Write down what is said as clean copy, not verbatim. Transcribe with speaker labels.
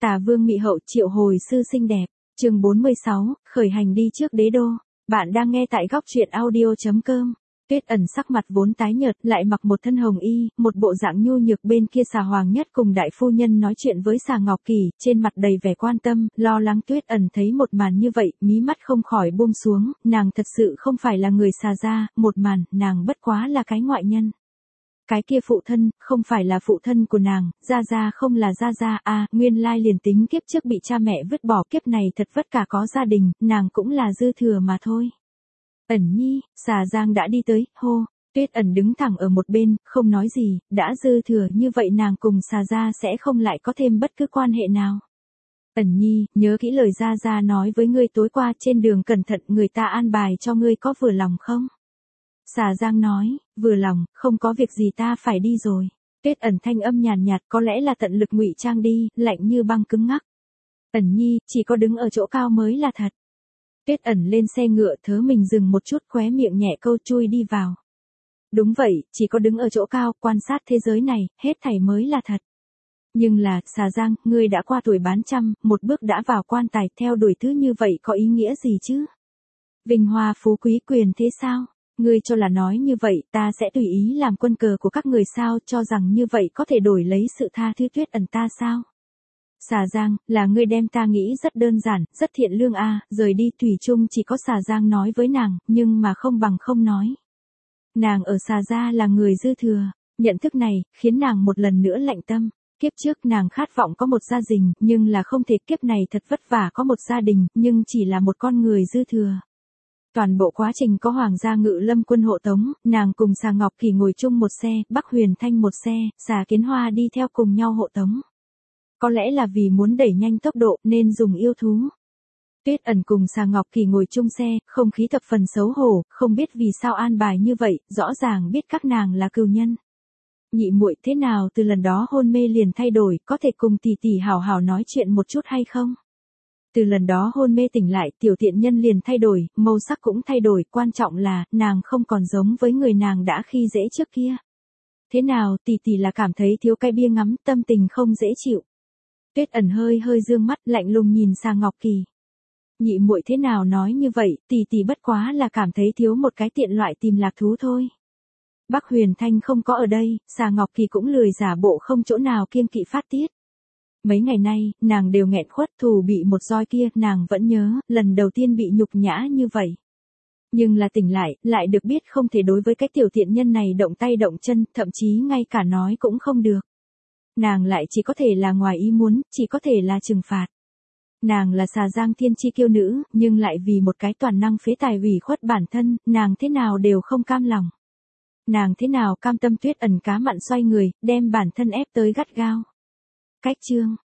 Speaker 1: Tà Vương Mị Hậu triệu hồi sư xinh đẹp, chương 46, khởi hành đi trước đế đô. Bạn đang nghe tại góc truyện audio.com. Tuyết Ẩn sắc mặt vốn tái nhợt, lại mặc một thân hồng y, một bộ dạng nhu nhược, bên kia Xà Hoàng Nhất cùng đại phu nhân nói chuyện với Xà Ngọc Kỳ, trên mặt đầy vẻ quan tâm, lo lắng. Tuyết Ẩn thấy một màn như vậy, mí mắt không khỏi buông xuống, nàng thật sự không phải là người Xà gia, một màn, nàng bất quá là cái ngoại nhân. Cái kia phụ thân, không phải là phụ thân của nàng, Gia Gia không là Gia Gia, nguyên lai liền tính kiếp trước bị cha mẹ vứt bỏ, kiếp này thật vất cả có gia đình, nàng cũng là dư thừa mà thôi. Ẩn Nhi, Xà Giang đã đi tới, hô. Tuyết Ẩn đứng thẳng ở một bên, không nói gì, đã dư thừa như vậy nàng cùng Xà Gia sẽ không lại có thêm bất cứ quan hệ nào. Ẩn Nhi, nhớ kỹ lời Gia Gia nói với ngươi tối qua, trên đường cẩn thận, người ta an bài cho ngươi, có vừa lòng không? Xà Giang nói, vừa lòng, không có việc gì, ta phải đi rồi. Tuyết Ẩn thanh âm nhàn nhạt, có lẽ là tận lực ngụy trang đi, lạnh như băng cứng ngắc. Ẩn Nhi, chỉ có đứng ở chỗ cao mới là thật. Tuyết Ẩn lên xe ngựa, thớ mình dừng một chút, khóe miệng nhẹ câu, chui đi vào. Đúng vậy, chỉ có đứng ở chỗ cao, quan sát thế giới này, hết thảy mới là thật. Nhưng là, Xà Giang, ngươi đã qua tuổi bán trăm, một bước đã vào quan tài, theo đuổi thứ như vậy có ý nghĩa gì chứ? Vinh hoa phú quý quyền thế sao? Ngươi cho là nói như vậy, ta sẽ tùy ý làm quân cờ của các người sao, cho rằng như vậy có thể đổi lấy sự tha thứ Tuyết Ẩn ta sao? Xà Giang, là ngươi đem ta nghĩ rất đơn giản, rất thiện lương rời đi. Thủy chung chỉ có Xà Giang nói với nàng, nhưng mà không bằng không nói. Nàng ở Xà gia là người dư thừa, nhận thức này, khiến nàng một lần nữa lạnh tâm. Kiếp trước nàng khát vọng có một gia đình, nhưng là không thể, kiếp này thật vất vả có một gia đình, nhưng chỉ là một con người dư thừa. Toàn bộ quá trình có Hoàng gia Ngự Lâm quân hộ tống, nàng cùng Xà Ngọc Kỳ ngồi chung một xe, Bắc Huyền Thanh một xe, Xà Kiến Hoa đi theo cùng nhau hộ tống. Có lẽ là vì muốn đẩy nhanh tốc độ nên dùng yêu thú. Tuyết Ẩn cùng Xà Ngọc Kỳ ngồi chung xe, không khí thập phần xấu hổ, không biết vì sao an bài như vậy, rõ ràng biết các nàng là cừu nhân. Nhị muội, thế nào từ lần đó hôn mê liền thay đổi, có thể cùng tỷ tỷ hảo hảo nói chuyện một chút hay không? Từ lần đó hôn mê tỉnh lại, tiểu tiện nhân liền thay đổi, màu sắc cũng thay đổi, quan trọng là, nàng không còn giống với người nàng đã khi dễ trước kia. Thế nào, tỷ tỷ là cảm thấy thiếu cái bia ngắm, tâm tình không dễ chịu. Tuyết Ẩn hơi dương mắt, lạnh lùng nhìn Xà Ngọc Kỳ. Nhị muội thế nào nói như vậy, tỷ tỷ bất quá là cảm thấy thiếu một cái tiện loại tìm lạc thú thôi. Bắc Huyền Thanh không có ở đây, Xà Ngọc Kỳ cũng lười giả bộ không chỗ nào kiêng kỵ phát tiết. Mấy ngày nay, nàng đều nghẹn khuất, thù bị một roi kia, nàng vẫn nhớ, lần đầu tiên bị nhục nhã như vậy. Nhưng là tỉnh lại được biết không thể đối với cái tiểu tiện nhân này động tay động chân, thậm chí ngay cả nói cũng không được. Nàng lại chỉ có thể là ngoài ý muốn, chỉ có thể là trừng phạt. Nàng là Xà Giang thiên chi kiêu nữ, nhưng lại vì một cái toàn năng phế tài ủy khuất bản thân, nàng thế nào đều không cam lòng. Nàng thế nào cam tâm? Tuyết Ẩn cá mặn xoay người, đem bản thân ép tới gắt gao. Cách chương